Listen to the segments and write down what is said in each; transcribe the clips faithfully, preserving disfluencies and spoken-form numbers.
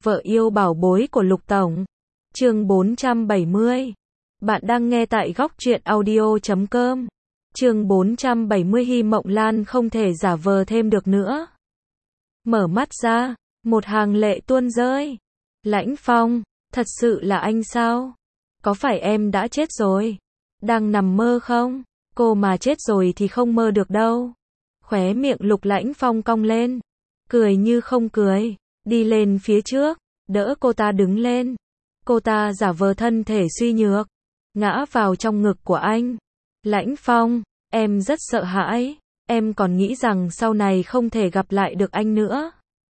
Vợ yêu bảo bối của Lục Tổng. Chương bốn trăm bảy mươi. Bạn đang nghe tại góc truyện audio chấm com. Chương bốn trăm bảy mươi. Hy Mộng Lan không thể giả vờ thêm được nữa. Mở mắt ra, một hàng lệ tuôn rơi. Lãnh Phong, thật sự là anh sao? Có phải em đã chết rồi? Đang nằm mơ không? Cô mà chết rồi thì không mơ được đâu. Khóe miệng Lục Lãnh Phong cong lên, cười như không cười, đi lên phía trước, đỡ cô ta đứng lên. Cô ta giả vờ thân thể suy nhược, ngã vào trong ngực của anh. Lãnh Phong, em rất sợ hãi, em còn nghĩ rằng sau này không thể gặp lại được anh nữa.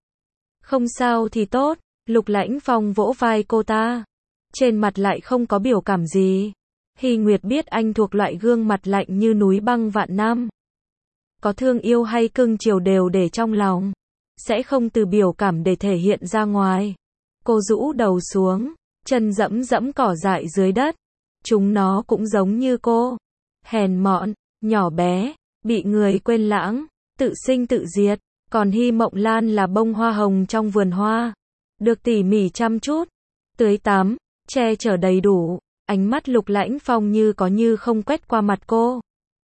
Không sao thì tốt, Lục Lãnh Phong vỗ vai cô ta, trên mặt lại không có biểu cảm gì. Hy Nguyệt biết anh thuộc loại gương mặt lạnh như núi băng vạn năm. Có thương yêu hay cưng chiều đều để trong lòng, sẽ không từ biểu cảm để thể hiện ra ngoài. Cô rũ đầu xuống, chân dẫm dẫm cỏ dại dưới đất. Chúng nó cũng giống như cô, hèn mọn, nhỏ bé, bị người quên lãng, tự sinh tự diệt. Còn Hy Mộng Lan là bông hoa hồng trong vườn hoa, được tỉ mỉ chăm chút, tưới tắm, che chở đầy đủ. Ánh mắt Lục Lãnh Phong như có như không quét qua mặt cô,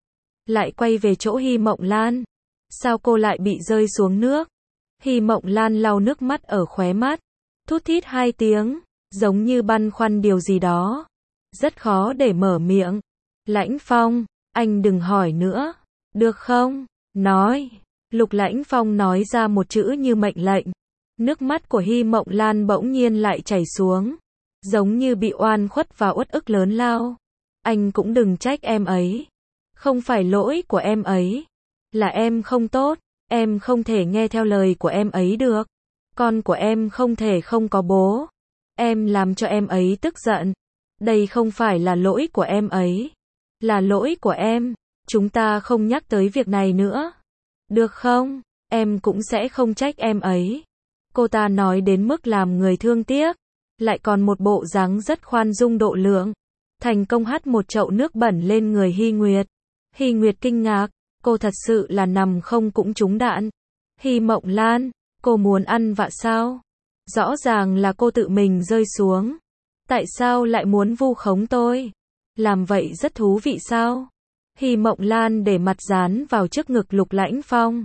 lại quay về chỗ Hy Mộng Lan. Sao cô lại bị rơi xuống nước? Hy Mộng Lan lau nước mắt ở khóe mắt, thút thít hai tiếng, giống như băn khoăn điều gì đó, rất khó để mở miệng. Lãnh Phong, anh đừng hỏi nữa, được không? Nói. Lục Lãnh Phong nói ra một chữ như mệnh lệnh. Nước mắt của Hy Mộng Lan bỗng nhiên lại chảy xuống, giống như bị oan khuất và uất ức lớn lao. Anh cũng đừng trách em ấy. Không phải lỗi của em ấy, là em không tốt, em không thể nghe theo lời của em ấy được. Con của em không thể không có bố. Em làm cho em ấy tức giận. Đây không phải là lỗi của em ấy, là lỗi của em. Chúng ta không nhắc tới việc này nữa, được không? Em cũng sẽ không trách em ấy. Cô ta nói đến mức làm người thương tiếc, lại còn một bộ dáng rất khoan dung độ lượng. Thành công hắt một chậu nước bẩn lên người Hy Nguyệt. Hy Nguyệt kinh ngạc, cô thật sự là nằm không cũng trúng đạn. Hy Mộng Lan, cô muốn ăn vạ sao? Rõ ràng là cô tự mình rơi xuống. Tại sao lại muốn vu khống tôi? Làm vậy rất thú vị sao? Hy Mộng Lan để mặt dán vào trước ngực Lục Lãnh Phong,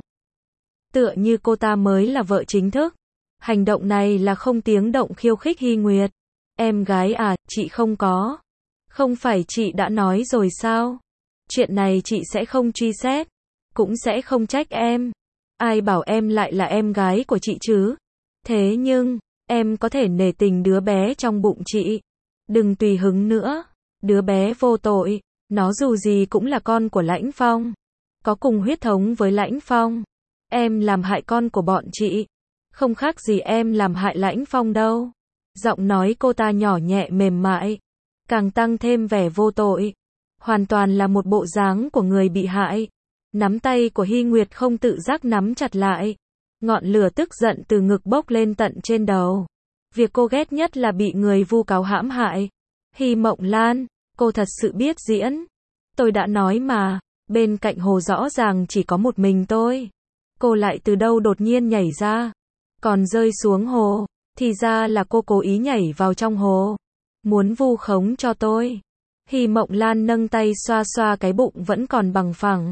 tựa như cô ta mới là vợ chính thức. Hành động này là không tiếng động khiêu khích Hy Nguyệt. Em gái à, chị không có. Không phải chị đã nói rồi sao? Chuyện này chị sẽ không truy xét, cũng sẽ không trách em. Ai bảo em lại là em gái của chị chứ? Thế nhưng, em có thể nể tình đứa bé trong bụng chị. Đừng tùy hứng nữa. Đứa bé vô tội, nó dù gì cũng là con của Lãnh Phong, có cùng huyết thống với Lãnh Phong. Em làm hại con của bọn chị, không khác gì em làm hại Lãnh Phong đâu. Giọng nói cô ta nhỏ nhẹ mềm mại, càng tăng thêm vẻ vô tội. Hoàn toàn là một bộ dáng của người bị hại. Nắm tay của Hy Nguyệt không tự giác nắm chặt lại. Ngọn lửa tức giận từ ngực bốc lên tận trên đầu. Việc cô ghét nhất là bị người vu cáo hãm hại. Hy Mộng Lan, cô thật sự biết diễn. Tôi đã nói mà, bên cạnh hồ rõ ràng chỉ có một mình tôi. Cô lại từ đâu đột nhiên nhảy ra, còn rơi xuống hồ. Thì ra là cô cố ý nhảy vào trong hồ, muốn vu khống cho tôi. Hy Mộng Lan nâng tay xoa xoa cái bụng vẫn còn bằng phẳng.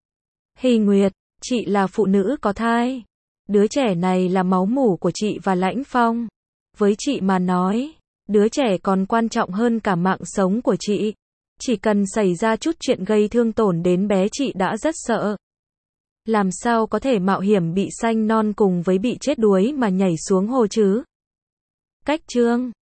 Hy Nguyệt, chị là phụ nữ có thai. Đứa trẻ này là máu mủ của chị và Lãnh Phong. Với chị mà nói, đứa trẻ còn quan trọng hơn cả mạng sống của chị. Chỉ cần xảy ra chút chuyện gây thương tổn đến bé chị đã rất sợ. Làm sao có thể mạo hiểm bị sanh non cùng với bị chết đuối mà nhảy xuống hồ chứ? Cách chương